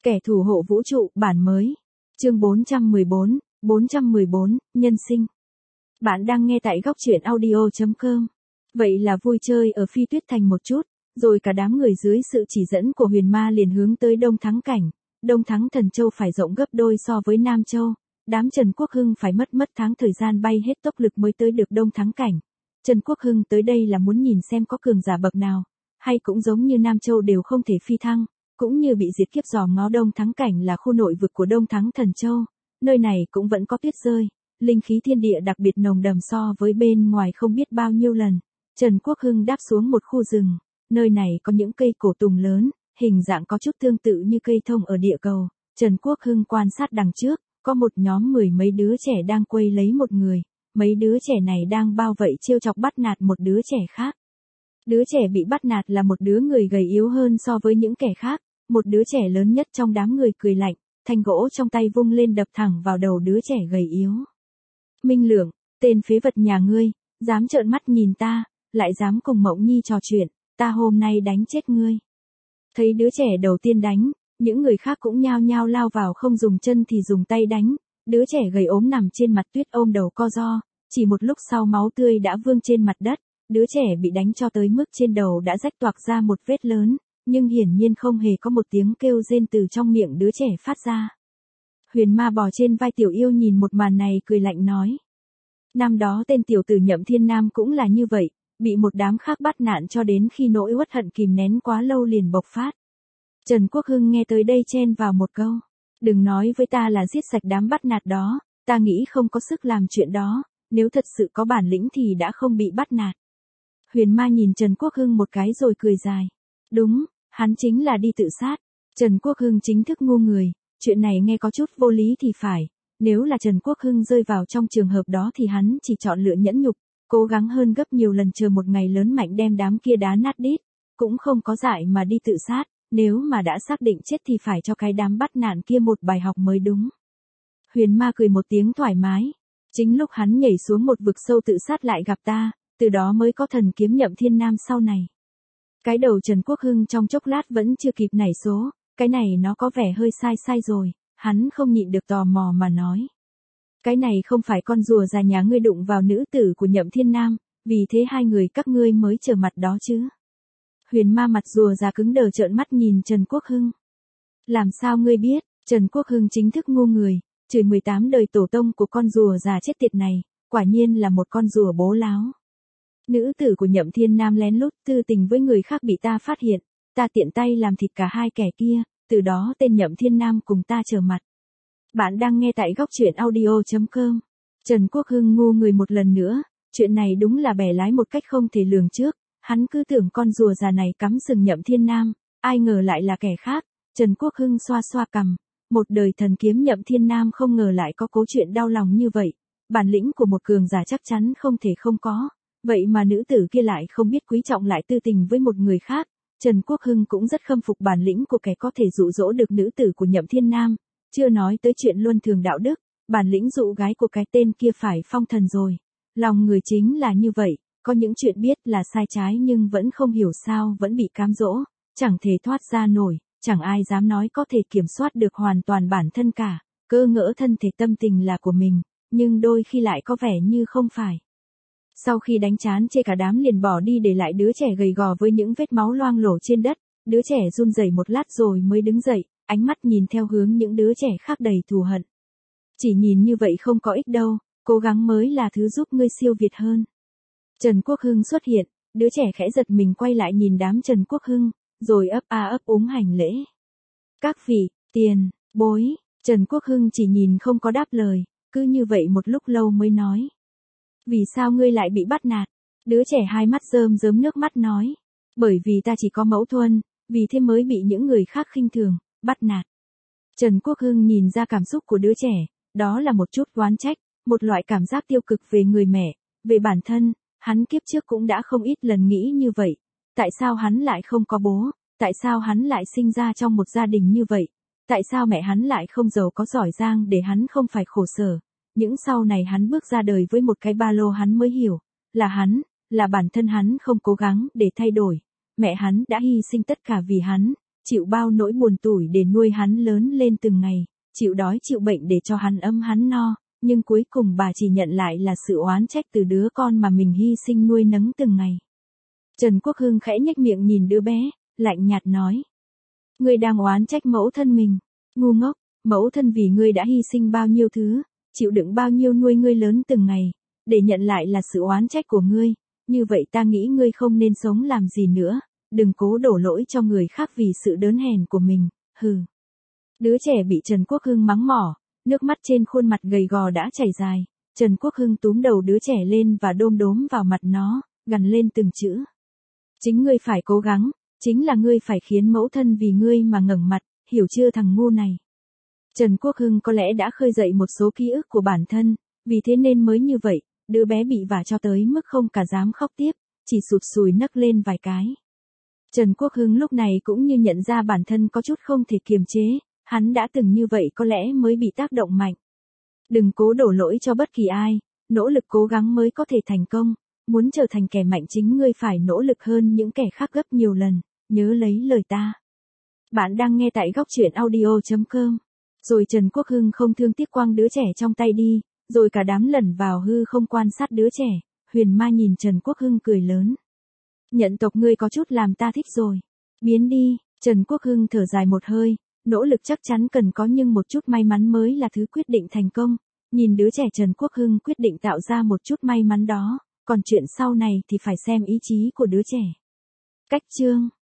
Kẻ thủ hộ vũ trụ, bản mới. Chương 414, nhân sinh. Bạn đang nghe tại góc truyện audio.com. Vậy là vui chơi ở Phi Tuyết Thành một chút, rồi cả đám người dưới sự chỉ dẫn của Huyền Ma liền hướng tới Đông Thắng Cảnh. Đông Thắng Thần Châu phải rộng gấp đôi so với Nam Châu. Đám Trần Quốc Hưng phải mất tháng thời gian bay hết tốc lực mới tới được Đông Thắng Cảnh. Trần Quốc Hưng tới đây là muốn nhìn xem có cường giả bậc nào, hay cũng giống như Nam Châu đều không thể phi thăng, cũng như bị diệt kiếp dòm ngó. Đông Thắng Cảnh là khu nội vực của Đông Thắng Thần Châu, nơi này cũng vẫn có tuyết rơi, linh khí thiên địa đặc biệt nồng đậm so với bên ngoài không biết bao nhiêu lần. Trần Quốc Hưng đáp xuống một khu rừng, nơi này có những cây cổ tùng lớn, hình dạng có chút tương tự như cây thông ở địa cầu. Trần Quốc Hưng quan sát đằng trước, có một nhóm mười mấy đứa trẻ đang quây lấy một người, mấy đứa trẻ này đang bao vây trêu chọc bắt nạt một đứa trẻ khác. Đứa trẻ bị bắt nạt là một đứa người gầy yếu hơn so với những kẻ khác, một đứa trẻ lớn nhất trong đám người cười lạnh, thanh gỗ trong tay vung lên đập thẳng vào đầu đứa trẻ gầy yếu. Minh Lượng, tên phế vật nhà ngươi, dám trợn mắt nhìn ta, lại dám cùng Mộng Nhi trò chuyện, ta hôm nay đánh chết ngươi. Thấy đứa trẻ đầu tiên đánh, những người khác cũng nhao nhao lao vào, không dùng chân thì dùng tay đánh. Đứa trẻ gầy ốm nằm trên mặt tuyết ôm đầu co ro, chỉ một lúc sau máu tươi đã vương trên mặt đất. Đứa trẻ bị đánh cho tới mức trên đầu đã rách toạc ra một vết lớn, nhưng hiển nhiên không hề có một tiếng kêu rên từ trong miệng đứa trẻ phát ra. Huyền Ma bò trên vai Tiểu Yêu nhìn một màn này cười lạnh nói. Năm đó tên tiểu tử Nhậm Thiên Nam cũng là như vậy, bị một đám khác bắt nạn cho đến khi nỗi uất hận kìm nén quá lâu liền bộc phát. Trần Quốc Hưng nghe tới đây chen vào một câu. Đừng nói với ta là giết sạch đám bắt nạt đó, ta nghĩ không có sức làm chuyện đó, nếu thật sự có bản lĩnh thì đã không bị bắt nạt. Huyền Ma nhìn Trần Quốc Hưng một cái rồi cười dài. Đúng, hắn chính là đi tự sát. Trần Quốc Hưng chính thức ngu người, chuyện này nghe có chút vô lý thì phải. Nếu là Trần Quốc Hưng rơi vào trong trường hợp đó thì hắn chỉ chọn lựa nhẫn nhục, cố gắng hơn gấp nhiều lần chờ một ngày lớn mạnh đem đám kia đá nát đít, cũng không có dại mà đi tự sát. Nếu mà đã xác định chết thì phải cho cái đám bắt nạn kia một bài học mới đúng. Huyền Ma cười một tiếng thoải mái. Chính lúc hắn nhảy xuống một vực sâu tự sát lại gặp ta, từ đó mới có thần kiếm Nhậm Thiên Nam sau này. Cái đầu Trần Quốc Hưng trong chốc lát vẫn chưa kịp nảy số, cái này nó có vẻ hơi sai rồi, hắn không nhịn được tò mò mà nói. Cái này không phải con rùa già nhà ngươi đụng vào nữ tử của Nhậm Thiên Nam, vì thế hai người các ngươi mới trở mặt đó chứ. Huyền Ma mặt rùa già cứng đờ trợn mắt nhìn Trần Quốc Hưng. Làm sao ngươi biết? Trần Quốc Hưng chính thức ngu người, chửi 18 đời tổ tông của con rùa già chết tiệt này, quả nhiên là một con rùa bố láo. Nữ tử của Nhậm Thiên Nam lén lút tư tình với người khác bị ta phát hiện, ta tiện tay làm thịt cả hai kẻ kia, từ đó tên Nhậm Thiên Nam cùng ta trở mặt. Bạn đang nghe tại góc truyện audio.com. Trần Quốc Hưng ngu người một lần nữa, chuyện này đúng là bẻ lái một cách không thể lường trước. Hắn cứ tưởng con rùa già này cắm sừng Nhậm Thiên Nam, ai ngờ lại là kẻ khác. Trần Quốc Hưng xoa xoa cằm, một đời thần kiếm Nhậm Thiên Nam không ngờ lại có câu chuyện đau lòng như vậy. Bản lĩnh của một cường giả chắc chắn không thể không có, vậy mà nữ tử kia lại không biết quý trọng lại tư tình với một người khác. Trần Quốc Hưng cũng rất khâm phục bản lĩnh của kẻ có thể dụ dỗ được nữ tử của Nhậm Thiên Nam, chưa nói tới chuyện luân thường đạo đức, bản lĩnh dụ gái của cái tên kia phải phong thần rồi. Lòng người chính là như vậy. Có những chuyện biết là sai trái nhưng vẫn không hiểu sao vẫn bị cám dỗ, chẳng thể thoát ra nổi, chẳng ai dám nói có thể kiểm soát được hoàn toàn bản thân cả, cơ ngỡ thân thể tâm tình là của mình, nhưng đôi khi lại có vẻ như không phải. Sau khi đánh chán chê cả đám liền bỏ đi để lại đứa trẻ gầy gò với những vết máu loang lổ trên đất, đứa trẻ run rẩy một lát rồi mới đứng dậy, ánh mắt nhìn theo hướng những đứa trẻ khác đầy thù hận. Chỉ nhìn như vậy không có ích đâu, cố gắng mới là thứ giúp ngươi siêu việt hơn. Trần Quốc Hưng xuất hiện, đứa trẻ khẽ giật mình quay lại nhìn đám Trần Quốc Hưng, rồi ấp a ấp úng hành lễ. Các vị, tiền, bối, Trần Quốc Hưng chỉ nhìn không có đáp lời, cứ như vậy một lúc lâu mới nói. Vì sao ngươi lại bị bắt nạt? Đứa trẻ hai mắt rơm rớm nước mắt nói. Bởi vì ta chỉ có mẫu thuần, vì thế mới bị những người khác khinh thường, bắt nạt. Trần Quốc Hưng nhìn ra cảm xúc của đứa trẻ, đó là một chút oán trách, một loại cảm giác tiêu cực về người mẹ, về bản thân. Hắn kiếp trước cũng đã không ít lần nghĩ như vậy. Tại sao hắn lại không có bố? Tại sao hắn lại sinh ra trong một gia đình như vậy? Tại sao mẹ hắn lại không giàu có giỏi giang để hắn không phải khổ sở? Những sau này hắn bước ra đời với một cái ba lô hắn mới hiểu. Là bản thân hắn không cố gắng để thay đổi. Mẹ hắn đã hy sinh tất cả vì hắn. chịu bao nỗi buồn tủi để nuôi hắn lớn lên từng ngày, chịu đói chịu bệnh để cho hắn ấm hắn no, nhưng cuối cùng bà chỉ nhận lại là sự oán trách từ đứa con mà mình hy sinh nuôi nấng từng ngày. Trần Quốc Hưng khẽ nhếch miệng nhìn đứa bé, lạnh nhạt nói. Ngươi đang oán trách mẫu thân mình, ngu ngốc, mẫu thân vì ngươi đã hy sinh bao nhiêu thứ, chịu đựng bao nhiêu nuôi ngươi lớn từng ngày, để nhận lại là sự oán trách của ngươi, như vậy ta nghĩ ngươi không nên sống làm gì nữa, đừng cố đổ lỗi cho người khác vì sự đớn hèn của mình, hừ. Đứa trẻ bị Trần Quốc Hưng mắng mỏ, nước mắt trên khuôn mặt gầy gò đã chảy dài, Trần Quốc Hưng túm đầu đứa trẻ lên và đôm đốm vào mặt nó, gằn lên từng chữ. Chính ngươi phải cố gắng, chính là ngươi phải khiến mẫu thân vì ngươi mà ngẩng mặt, hiểu chưa thằng ngu này. Trần Quốc Hưng có lẽ đã khơi dậy một số ký ức của bản thân, vì thế nên mới như vậy, đứa bé bị vả cho tới mức không cả dám khóc tiếp, chỉ sụt sùi nấc lên vài cái. Trần Quốc Hưng lúc này cũng như nhận ra bản thân có chút không thể kiềm chế, hắn đã từng như vậy có lẽ mới bị tác động mạnh. Đừng cố đổ lỗi cho bất kỳ ai, nỗ lực cố gắng mới có thể thành công, muốn trở thành kẻ mạnh chính ngươi phải nỗ lực hơn những kẻ khác gấp nhiều lần, nhớ lấy lời ta. Bạn đang nghe tại góc truyện audio.com. Rồi Trần Quốc Hưng không thương tiếc quăng đứa trẻ trong tay đi, rồi cả đám lẩn vào hư không quan sát đứa trẻ, Huyền Ma nhìn Trần Quốc Hưng cười lớn. Nhận tộc ngươi có chút làm ta thích rồi. Biến đi, Trần Quốc Hưng thở dài một hơi, nỗ lực chắc chắn cần có nhưng một chút may mắn mới là thứ quyết định thành công. Nhìn đứa trẻ Trần Quốc Hưng quyết định tạo ra một chút may mắn đó, còn chuyện sau này thì phải xem ý chí của đứa trẻ. Cách chương